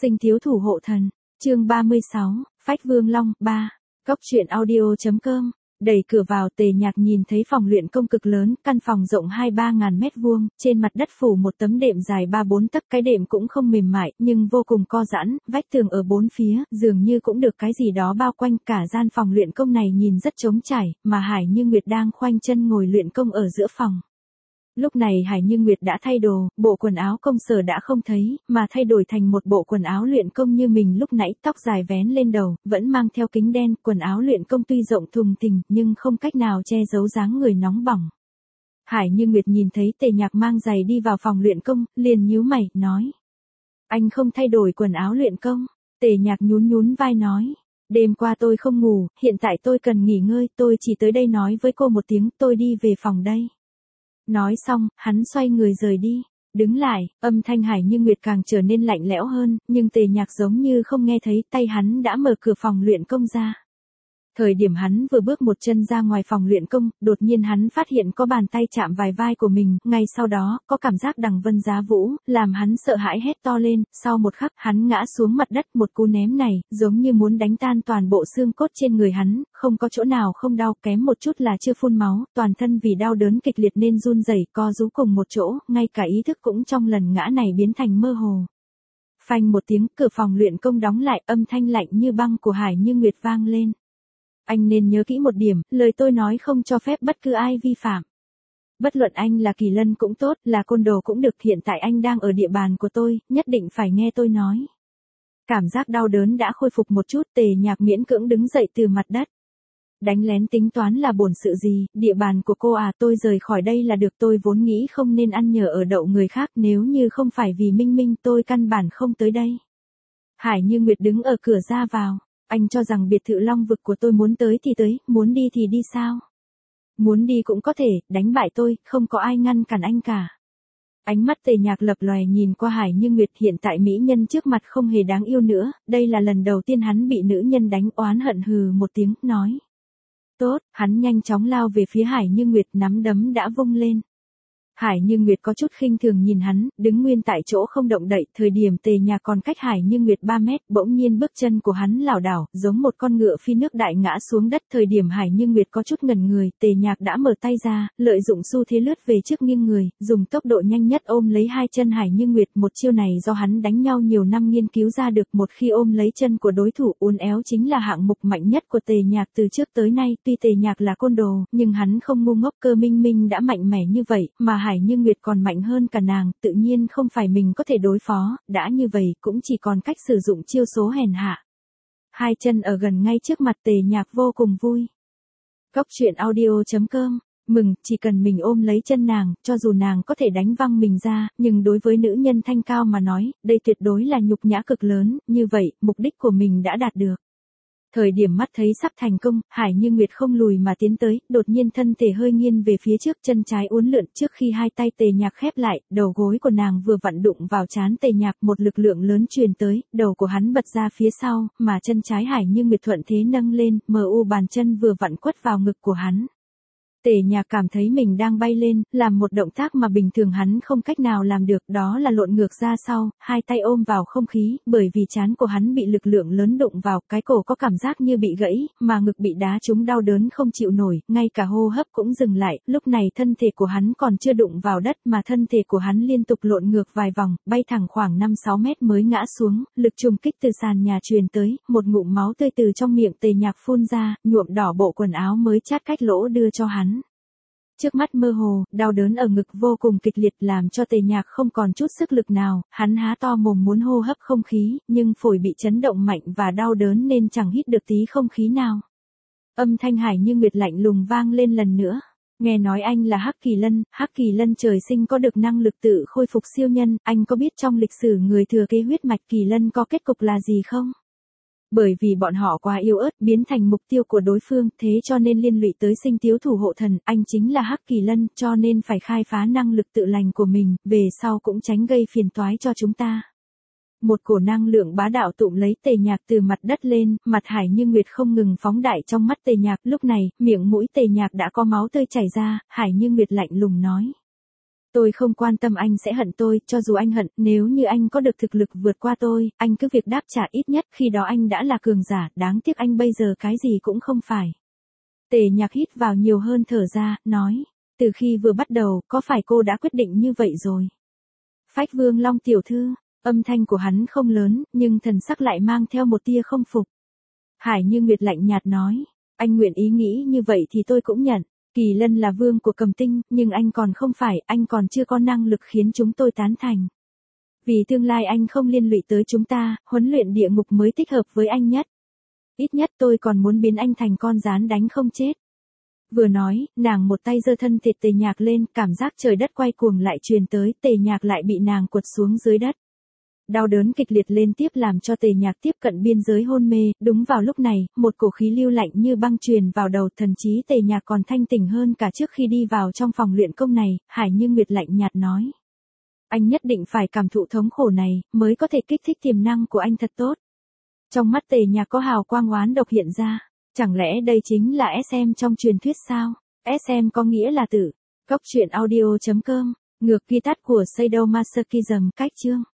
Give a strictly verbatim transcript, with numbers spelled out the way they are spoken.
Sinh thiếu thủ hộ thần, chương ba mươi sáu, Phách Vương Long, ba. Cốc truyện audio chấm com. Đẩy cửa vào, Tề Nhạc nhìn thấy phòng luyện công cực lớn, căn phòng rộng hai ba ngàn mét vuông, trên mặt đất phủ một tấm đệm dài ba bốn tấc, cái đệm cũng không mềm mại, nhưng vô cùng co giãn, vách tường ở bốn phía, dường như cũng được cái gì đó bao quanh, cả gian phòng luyện công này nhìn rất trống trải, mà Hải Như Nguyệt đang khoanh chân ngồi luyện công ở giữa phòng. Lúc này Hải Như Nguyệt đã thay đồ, bộ quần áo công sở đã không thấy, mà thay đổi thành một bộ quần áo luyện công như mình lúc nãy, tóc dài vén lên đầu, vẫn mang theo kính đen, quần áo luyện công tuy rộng thùng thình, nhưng không cách nào che giấu dáng người nóng bỏng. Hải Như Nguyệt nhìn thấy Tề Nhạc mang giày đi vào phòng luyện công, liền nhíu mày, nói. Anh không thay đổi quần áo luyện công? Tề Nhạc nhún nhún vai nói. Đêm qua tôi không ngủ, hiện tại tôi cần nghỉ ngơi, tôi chỉ tới đây nói với cô một tiếng, tôi đi về phòng đây. Nói xong, hắn xoay người rời đi. Đứng lại, âm thanh Hải Như Nguyệt càng trở nên lạnh lẽo hơn, nhưng Tề Nhạc giống như không nghe thấy, tay hắn đã mở cửa phòng luyện công ra. Thời điểm hắn vừa bước một chân ra ngoài phòng luyện công, đột nhiên hắn phát hiện có bàn tay chạm vài vai của mình, ngay sau đó, có cảm giác đằng vân giá vũ, làm hắn sợ hãi hét to lên, sau một khắc, hắn ngã xuống mặt đất, một cú ném này, giống như muốn đánh tan toàn bộ xương cốt trên người hắn, không có chỗ nào không đau, kém một chút là chưa phun máu, toàn thân vì đau đớn kịch liệt nên run rẩy, co rúm cùng một chỗ, ngay cả ý thức cũng trong lần ngã này biến thành mơ hồ. Phanh một tiếng, cửa phòng luyện công đóng lại, âm thanh lạnh như băng của Hải Như Nguyệt vang lên. Anh nên nhớ kỹ một điểm, lời tôi nói không cho phép bất cứ ai vi phạm. Bất luận anh là Kỳ Lân cũng tốt, là côn đồ cũng được, hiện tại anh đang ở địa bàn của tôi, nhất định phải nghe tôi nói. Cảm giác đau đớn đã khôi phục một chút, Tề Nhạc miễn cưỡng đứng dậy từ mặt đất. Đánh lén tính toán là bổn sự gì, địa bàn của cô à, tôi rời khỏi đây là được, tôi vốn nghĩ không nên ăn nhờ ở đậu người khác, nếu như không phải vì Minh Minh tôi căn bản không tới đây. Hải Như Nguyệt đứng ở cửa ra vào. Anh cho rằng biệt thự Long vực của tôi muốn tới thì tới, muốn đi thì đi sao? Muốn đi cũng có thể, đánh bại tôi, không có ai ngăn cản anh cả. Ánh mắt Tề Nhạc lập lòe nhìn qua Hải Như Nguyệt, hiện tại mỹ nhân trước mặt không hề đáng yêu nữa, đây là lần đầu tiên hắn bị nữ nhân đánh, oán hận hừ một tiếng, nói. Tốt, hắn nhanh chóng lao về phía Hải Như Nguyệt, nắm đấm đã vung lên. Hải Như Nguyệt có chút khinh thường nhìn hắn, đứng nguyên tại chỗ không động đậy, thời điểm Tề Nhạc còn cách Hải Như Nguyệt ba mét, bỗng nhiên bước chân của hắn lảo đảo, giống một con ngựa phi nước đại ngã xuống đất, thời điểm Hải Như Nguyệt có chút ngẩn người, Tề Nhạc đã mở tay ra, lợi dụng xu thế lướt về trước nghiêng người, dùng tốc độ nhanh nhất ôm lấy hai chân Hải Như Nguyệt, một chiêu này do hắn đánh nhau nhiều năm nghiên cứu ra được, một khi ôm lấy chân của đối thủ, uốn éo chính là hạng mục mạnh nhất của Tề Nhạc từ trước tới nay, tuy Tề Nhạc là côn đồ, nhưng hắn không ngu ngốc, Cơ Minh Minh đã mạnh mẽ như vậy, mà Hải Như Nguyệt còn mạnh hơn cả nàng, tự nhiên không phải mình có thể đối phó, đã như vậy cũng chỉ còn cách sử dụng chiêu số hèn hạ. Hai chân ở gần ngay trước mặt, Tề Nhạc vô cùng vui. Cốc truyện audio chấm com, mừng, chỉ cần mình ôm lấy chân nàng, cho dù nàng có thể đánh văng mình ra, nhưng đối với nữ nhân thanh cao mà nói, đây tuyệt đối là nhục nhã cực lớn, như vậy, mục đích của mình đã đạt được. Thời điểm mắt thấy sắp thành công, Hải Như Nguyệt không lùi mà tiến tới, đột nhiên thân thể hơi nghiêng về phía trước, chân trái uốn lượn, trước khi hai tay Tề Nhạc khép lại, đầu gối của nàng vừa vặn đụng vào trán Tề Nhạc, một lực lượng lớn truyền tới, đầu của hắn bật ra phía sau, mà chân trái Hải Như Nguyệt thuận thế nâng lên, mờ u bàn chân vừa vặn quất vào ngực của hắn. Tề Nhạc cảm thấy mình đang bay lên, làm một động tác mà bình thường hắn không cách nào làm được, đó là lộn ngược ra sau, hai tay ôm vào không khí, bởi vì trán của hắn bị lực lượng lớn đụng vào, cái cổ có cảm giác như bị gãy, mà ngực bị đá trúng đau đớn không chịu nổi, ngay cả hô hấp cũng dừng lại, lúc này thân thể của hắn còn chưa đụng vào đất mà thân thể của hắn liên tục lộn ngược vài vòng, bay thẳng khoảng năm sáu mét mới ngã xuống, lực trùng kích từ sàn nhà truyền tới, một ngụm máu tươi từ trong miệng Tề Nhạc phun ra, nhuộm đỏ bộ quần áo mới chát cách lỗ đưa cho hắn. Trước mắt mơ hồ, đau đớn ở ngực vô cùng kịch liệt làm cho Tề Nhạc không còn chút sức lực nào, hắn há to mồm muốn hô hấp không khí, nhưng phổi bị chấn động mạnh và đau đớn nên chẳng hít được tí không khí nào. Âm thanh Hải Như Nguyệt lạnh lùng vang lên lần nữa. Nghe nói anh là Hắc Kỳ Lân, Hắc Kỳ Lân trời sinh có được năng lực tự khôi phục siêu nhân, anh có biết trong lịch sử người thừa kế huyết mạch Kỳ Lân có kết cục là gì không? Bởi vì bọn họ quá yếu ớt, biến thành mục tiêu của đối phương, thế cho nên liên lụy tới sinh thiếu thủ hộ thần, anh chính là Hắc Kỳ Lân, cho nên phải khai phá năng lực tự lành của mình, về sau cũng tránh gây phiền toái cho chúng ta. Một cổ năng lượng bá đạo tụm lấy Tề Nhạc từ mặt đất lên, mặt Hải Như Nguyệt không ngừng phóng đại trong mắt Tề Nhạc, lúc này, miệng mũi Tề Nhạc đã có máu tươi chảy ra, Hải Như Nguyệt lạnh lùng nói. Tôi không quan tâm anh sẽ hận tôi, cho dù anh hận, nếu như anh có được thực lực vượt qua tôi, anh cứ việc đáp trả, ít nhất khi đó anh đã là cường giả, đáng tiếc anh bây giờ cái gì cũng không phải. Tề Nhạc hít vào nhiều hơn thở ra, nói, từ khi vừa bắt đầu, có phải cô đã quyết định như vậy rồi? Phách Vương Long tiểu thư, âm thanh của hắn không lớn, nhưng thần sắc lại mang theo một tia không phục. Hải Như Nguyệt lạnh nhạt nói, anh nguyện ý nghĩ như vậy thì tôi cũng nhận. Kỳ Lân là vương của Cầm Tinh, nhưng anh còn không phải, anh còn chưa có năng lực khiến chúng tôi tán thành. Vì tương lai anh không liên lụy tới chúng ta, huấn luyện địa ngục mới thích hợp với anh nhất. Ít nhất tôi còn muốn biến anh thành con gián đánh không chết. Vừa nói, nàng một tay giơ thân thịt Tề Nhạc lên, cảm giác trời đất quay cuồng lại truyền tới, Tề Nhạc lại bị nàng quật xuống dưới đất. Đau đớn kịch liệt liên tiếp làm cho Tề Nhạc tiếp cận biên giới hôn mê, đúng vào lúc này, một cổ khí lưu lạnh như băng truyền vào đầu, thần chí Tề Nhạc còn thanh tỉnh hơn cả trước khi đi vào trong phòng luyện công này. Hải Như Nguyệt lạnh nhạt nói, anh nhất định phải cảm thụ thống khổ này, mới có thể kích thích tiềm năng của anh thật tốt. Trong mắt Tề Nhạc có hào quang oán độc hiện ra, chẳng lẽ đây chính là ét em trong truyền thuyết sao? ét em có nghĩa là tử. Cốc truyện audio chấm com, ngược ghi tắt của Sadomasochism, cách chương.